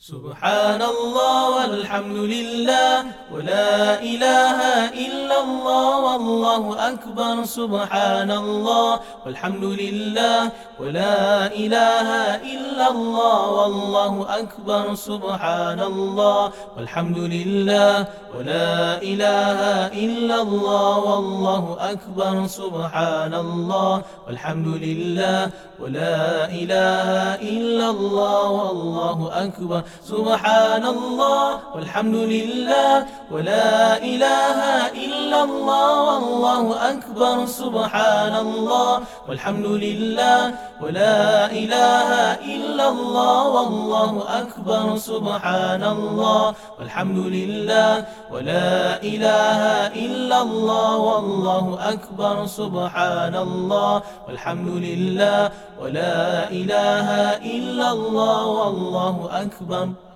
سبحان الله والحمد لله ولا إله إلا الله والله أكبر. سبحان الله والحمد لله ولا إله إلا الله والله أكبر. سبحان الله والحمد لله ولا إله إلا الله والله أكبر. سبحان الله والحمد لله ولا إله إلا الله والله أكبر. سبحان الله والحمد لله ولا إله إلا الله والله أكبر. سبحان الله والحمد لله ولا إله إلا الله والله أكبر. سبحان الله والحمد لله ولا إله إلا الله والله أكبر. سبحان الله والحمد لله ولا إله إلا الله والله أكبر.